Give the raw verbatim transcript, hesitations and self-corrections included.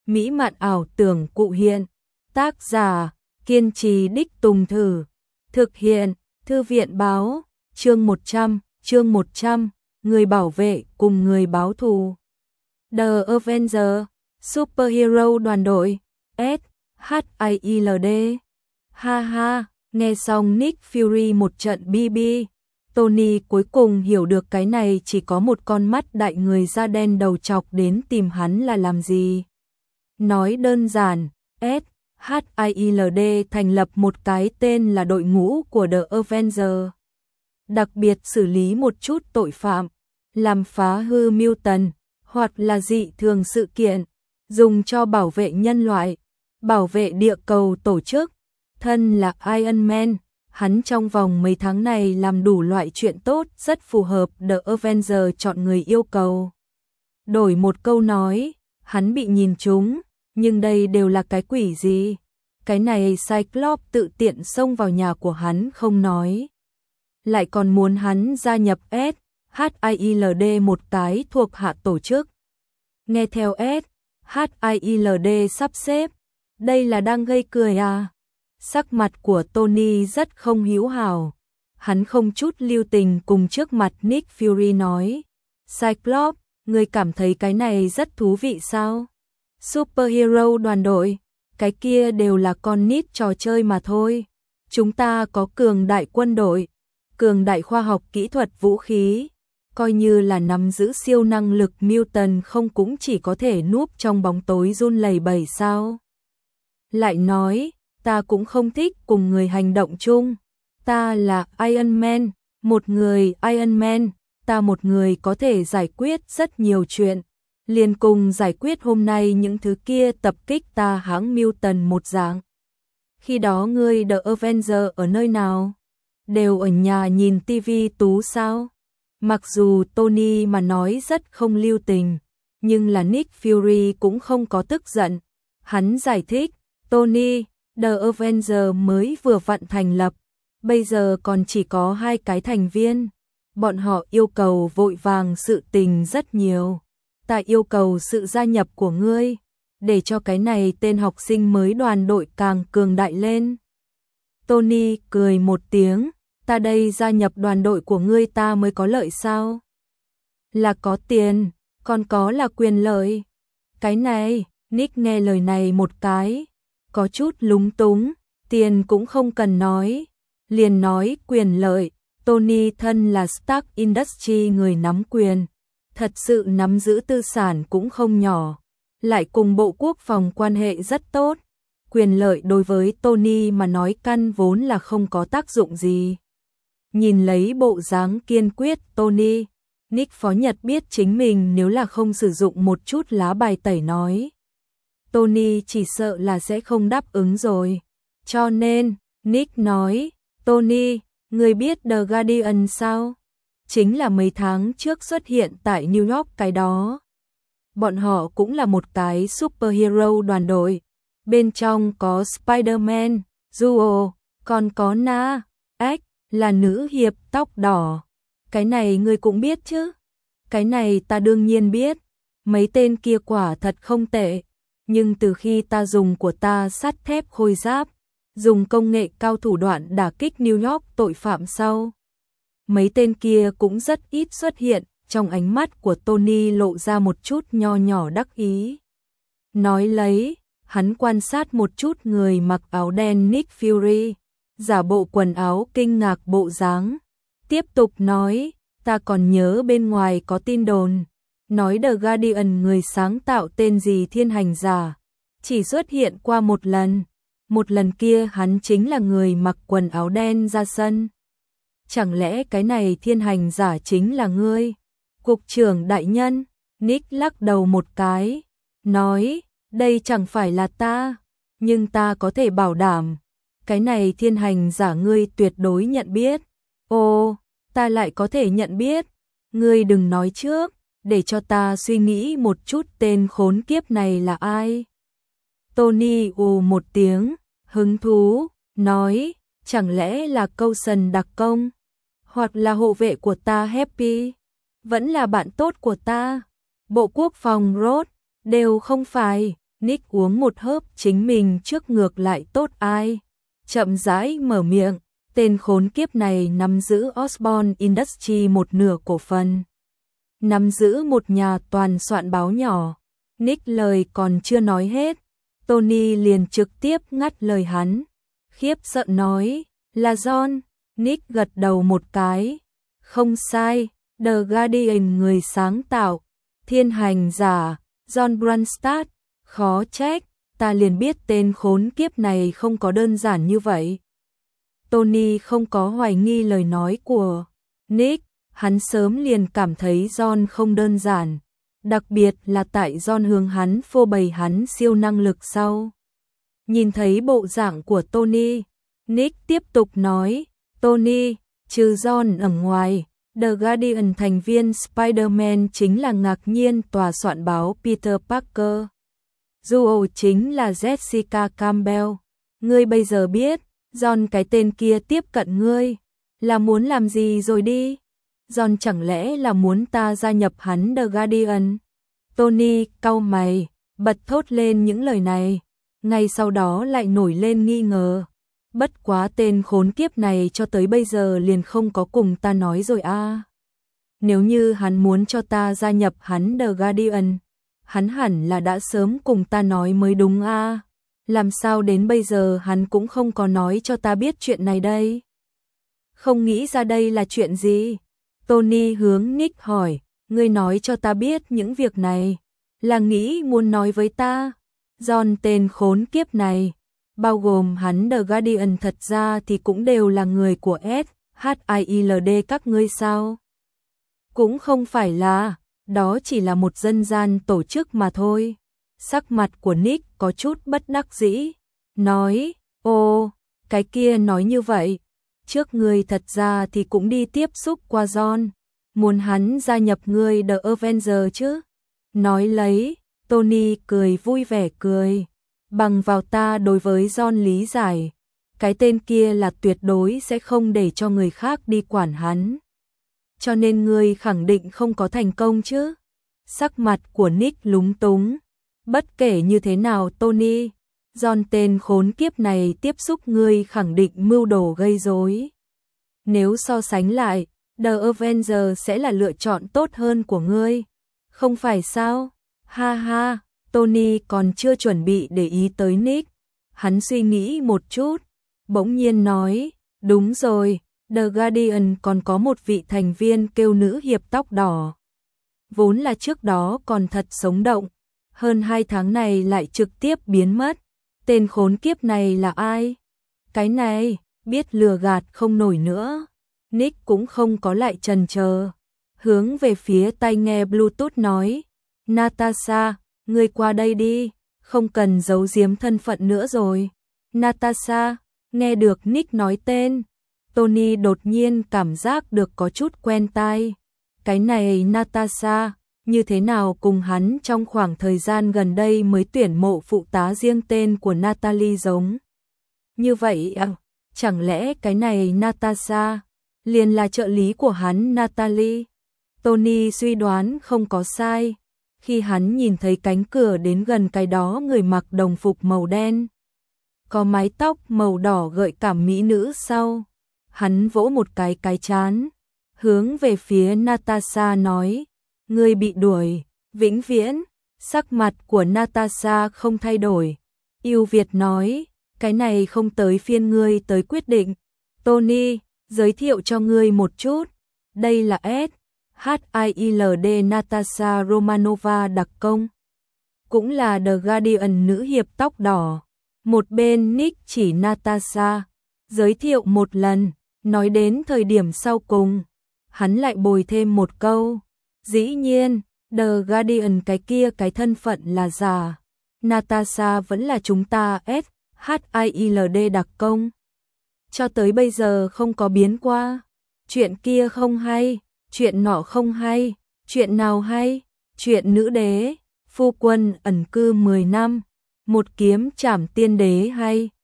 mỹ mạn ảo tưởng cụ hiện. Tác giả, kiên trì đích Tùng Thử. Thực hiện, Thư viện báo, chương một trăm, chương một trăm, người bảo vệ cùng người báo thù. The Avengers, Superhero đoàn đội, S H I L D. Ha ha, nghe xong Nick Fury một trận bi bi. Tony cuối cùng hiểu được cái này chỉ có một con mắt đại người da đen đầu chọc đến tìm hắn là làm gì. Nói đơn giản, S H I L D thành lập một cái tên là đội ngũ của The Avengers. Đặc biệt xử lý một chút tội phạm, làm phá hư mưu tần, hoặc là dị thường sự kiện, dùng cho bảo vệ nhân loại, bảo vệ địa cầu tổ chức. Thân là Iron Man, hắn trong vòng mấy tháng này làm đủ loại chuyện tốt rất phù hợp The Avengers chọn người yêu cầu. Đổi một câu nói, hắn bị nhìn trúng, nhưng đây đều là cái quỷ gì? Cái này Cyclops tự tiện xông vào nhà của hắn không nói. Lại còn muốn hắn gia nhập S H I L D một cái thuộc hạ tổ chức. Nghe theo S H I L D sắp xếp, đây là đang gây cười à? Sắc mặt của Tony rất không hữu hảo. Hắn không chút lưu tình cùng trước mặt Nick Fury nói. Cyclops, ngươi cảm thấy cái này rất thú vị sao? Superhero đoàn đội, cái kia đều là con nít trò chơi mà thôi. Chúng ta có cường đại quân đội, cường đại khoa học kỹ thuật vũ khí. Coi như là nắm giữ siêu năng lực mutant không cũng chỉ có thể núp trong bóng tối run lẩy bẩy sao? Lại nói, ta cũng không thích cùng người hành động chung. Ta là Iron Man, một người Iron Man, ta một người có thể giải quyết rất nhiều chuyện. Liền cùng giải quyết hôm nay những thứ kia tập kích ta hãng mutant một dạng. Khi đó ngươi The Avengers ở nơi nào? Đều ở nhà nhìn tivi tú sao? Mặc dù Tony mà nói rất không lưu tình, nhưng là Nick Fury cũng không có tức giận. Hắn giải thích, Tony, The Avengers mới vừa vặn thành lập, bây giờ còn chỉ có hai cái thành viên. Bọn họ yêu cầu vội vàng sự tình rất nhiều. Ta yêu cầu sự gia nhập của ngươi, để cho cái này tên học sinh mới đoàn đội càng cường đại lên. Tony cười một tiếng, ta đây gia nhập đoàn đội của ngươi ta mới có lợi sao? Là có tiền, còn có là quyền lợi. Cái này, Nick nghe lời này một cái, có chút lúng túng, tiền cũng không cần nói, liền nói quyền lợi. Tony thân là Stark Industries người nắm quyền, thật sự nắm giữ tư sản cũng không nhỏ, lại cùng Bộ Quốc phòng quan hệ rất tốt. Quyền lợi đối với Tony mà nói căn vốn là không có tác dụng gì. Nhìn lấy bộ dáng kiên quyết Tony, Nick Phó Nhật biết chính mình nếu là không sử dụng một chút lá bài tẩy nói, Tony chỉ sợ là sẽ không đáp ứng rồi. Cho nên, Nick nói, Tony, ngươi biết The Guardian sao? Chính là mấy tháng trước xuất hiện tại New York cái đó. Bọn họ cũng là một cái superhero đoàn đội. Bên trong có Spider-Man, Duo, còn có Na, X, là nữ hiệp tóc đỏ. Cái này ngươi cũng biết chứ? Cái này ta đương nhiên biết. Mấy tên kia quả thật không tệ. Nhưng từ khi ta dùng của ta sắt thép khôi giáp, dùng công nghệ cao thủ đoạn đả kích New York tội phạm sau, mấy tên kia cũng rất ít xuất hiện. Trong ánh mắt của Tony lộ ra một chút nho nhỏ đắc ý. Nói lấy, hắn quan sát một chút người mặc áo đen Nick Fury, giả bộ quần áo kinh ngạc bộ dáng. Tiếp tục nói, ta còn nhớ bên ngoài có tin đồn, nói The Guardian người sáng tạo tên gì thiên hành giả, chỉ xuất hiện qua một lần. Một lần kia hắn chính là người mặc quần áo đen ra sân. Chẳng lẽ cái này thiên hành giả chính là ngươi? Cục trưởng đại nhân, Nick lắc đầu một cái, nói, đây chẳng phải là ta, nhưng ta có thể bảo đảm, cái này thiên hành giả ngươi tuyệt đối nhận biết. Ồ, ta lại có thể nhận biết, ngươi đừng nói trước, để cho ta suy nghĩ một chút tên khốn kiếp này là ai. Tony ù một tiếng, hứng thú, nói, chẳng lẽ là Coulson đặc công, hoặc là hộ vệ của ta Happy, vẫn là bạn tốt của ta, Bộ Quốc phòng Ross, đều không phải. Nick uống một hớp chính mình trước ngược lại tốt ai. Chậm rãi mở miệng, tên khốn kiếp này nắm giữ Osborne Industries một nửa cổ phần. Nắm giữ một nhà toàn soạn báo nhỏ. Nick lời còn chưa nói hết, Tony liền trực tiếp ngắt lời hắn. Khiếp sợ nói, là John. Nick gật đầu một cái. Không sai, The Guardian người sáng tạo, thiên hành giả, John Branstad. Khó trách, ta liền biết tên khốn kiếp này không có đơn giản như vậy. Tony không có hoài nghi lời nói của Nick, hắn sớm liền cảm thấy John không đơn giản, đặc biệt là tại John hướng hắn phô bày hắn siêu năng lực sau. Nhìn thấy bộ dạng của Tony, Nick tiếp tục nói, Tony, trừ John ở ngoài, The Guardian thành viên Spider-Man chính là ngạc nhiên tòa soạn báo Peter Parker. Duo chính là Jessica Campbell. Ngươi bây giờ biết, John cái tên kia tiếp cận ngươi, là muốn làm gì rồi đi? John chẳng lẽ là muốn ta gia nhập hắn The Guardian? Tony cau mày, bật thốt lên những lời này, ngay sau đó lại nổi lên nghi ngờ. Bất quá tên khốn kiếp này cho tới bây giờ liền không có cùng ta nói rồi a. À. Nếu như hắn muốn cho ta gia nhập hắn The Guardian, hắn hẳn là đã sớm cùng ta nói mới đúng a. À. Làm sao đến bây giờ hắn cũng không có nói cho ta biết chuyện này đây? Không nghĩ ra đây là chuyện gì? Tony hướng Nick hỏi, ngươi nói cho ta biết những việc này, là nghĩ muốn nói với ta? John tên khốn kiếp này, bao gồm hắn The Guardian thật ra thì cũng đều là người của S H I L D các ngươi sao? Cũng không phải là, đó chỉ là một dân gian tổ chức mà thôi. Sắc mặt của Nick có chút bất đắc dĩ, nói, ô, cái kia nói như vậy, trước ngươi thật ra thì cũng đi tiếp xúc qua John, muốn hắn gia nhập ngươi The Avengers chứ? Nói lấy, Tony cười vui vẻ cười, bằng vào ta đối với John lý giải, cái tên kia là tuyệt đối sẽ không để cho người khác đi quản hắn. Cho nên ngươi khẳng định không có thành công chứ? Sắc mặt của Nick lúng túng. Bất kể như thế nào Tony, John tên khốn kiếp này tiếp xúc ngươi khẳng định mưu đồ gây rối. Nếu so sánh lại, The Avengers sẽ là lựa chọn tốt hơn của ngươi. Không phải sao? Ha ha, Tony còn chưa chuẩn bị để ý tới Nick. Hắn suy nghĩ một chút, bỗng nhiên nói, đúng rồi, The Guardian còn có một vị thành viên kêu nữ hiệp tóc đỏ. Vốn là trước đó còn thật sống động, hơn hai tháng này lại trực tiếp biến mất. Tên khốn kiếp này là ai? Cái này, biết lừa gạt không nổi nữa. Nick cũng không có lại chần chờ, hướng về phía tai nghe Bluetooth nói, Natasha, ngươi qua đây đi, không cần giấu giếm thân phận nữa rồi. Natasha, nghe được Nick nói tên, Tony đột nhiên cảm giác được có chút quen tai. Cái này Natasha, như thế nào cùng hắn trong khoảng thời gian gần đây mới tuyển mộ phụ tá riêng tên của Natalie giống. Như vậy à, chẳng lẽ cái này Natasha liền là trợ lý của hắn Natalie? Tony suy đoán không có sai, khi hắn nhìn thấy cánh cửa đến gần cái đó người mặc đồng phục màu đen, có mái tóc màu đỏ gợi cảm mỹ nữ sau, hắn vỗ một cái cái chán, hướng về phía Natasha nói, ngươi bị đuổi, vĩnh viễn. Sắc mặt của Natasha không thay đổi, yêu Việt nói, cái này không tới phiên ngươi tới quyết định. Tony, giới thiệu cho ngươi một chút, đây là S H I L D Natasha Romanova đặc công, cũng là The Guardian nữ hiệp tóc đỏ. Một bên Nick chỉ Natasha, giới thiệu một lần, nói đến thời điểm sau cùng, hắn lại bồi thêm một câu, dĩ nhiên, The Guardian cái kia cái thân phận là giả, Natasha vẫn là chúng ta S H I L D đặc công. Cho tới bây giờ không có biến qua, chuyện kia không hay, chuyện nọ không hay, chuyện nào hay, chuyện nữ đế, phu quân ẩn cư mười năm, một kiếm trảm tiên đế hay.